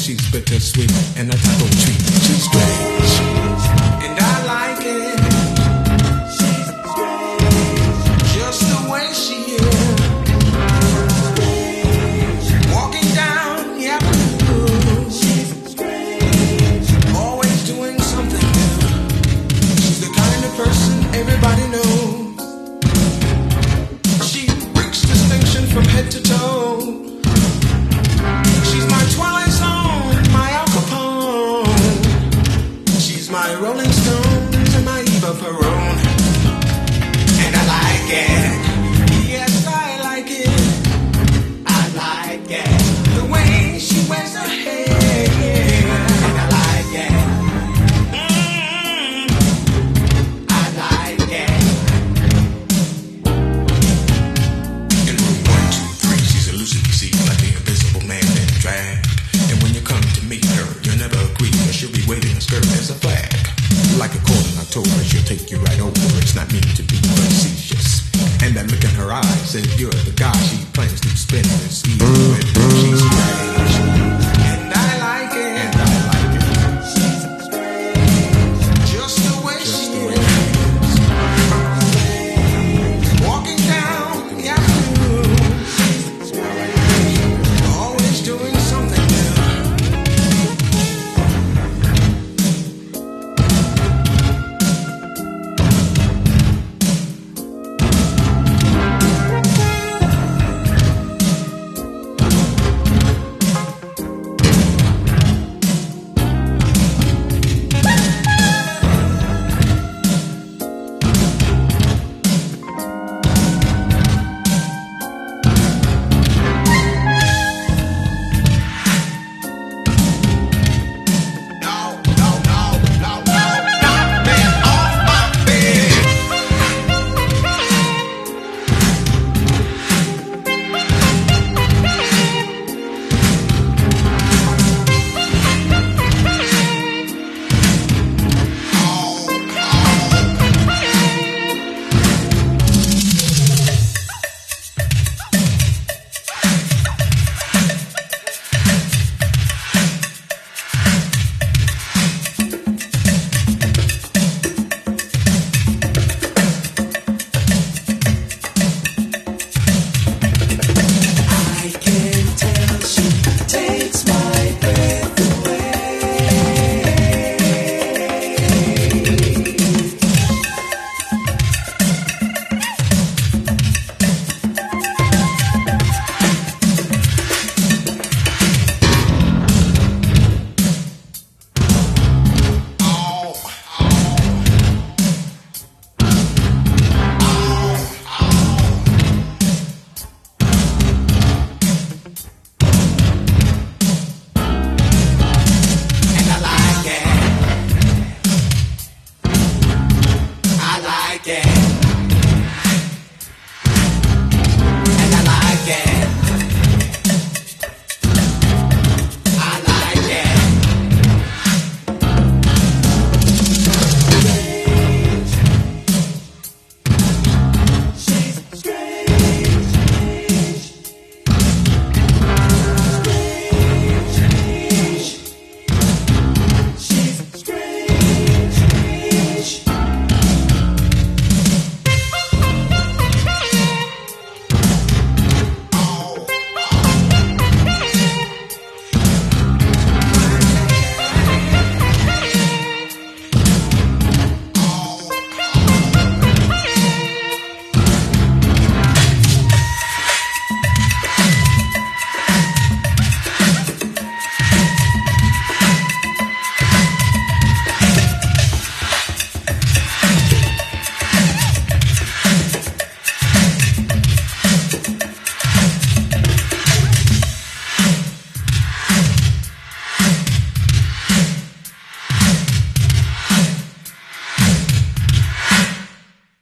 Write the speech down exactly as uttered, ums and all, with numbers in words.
she's bittersweet and a type of treat. She's strange, and I like it. She's strange, just the way she is. Walking down the avenue, she's strange, always doing something new. She's the kind of person everybody knows. She breaks distinction from head to toe. She's my Twilight Zone, my Al Capone. She's my Rolling Stones and my Eva Peron. And I like it. Yes, I like it. I like it. The way she wears her hair.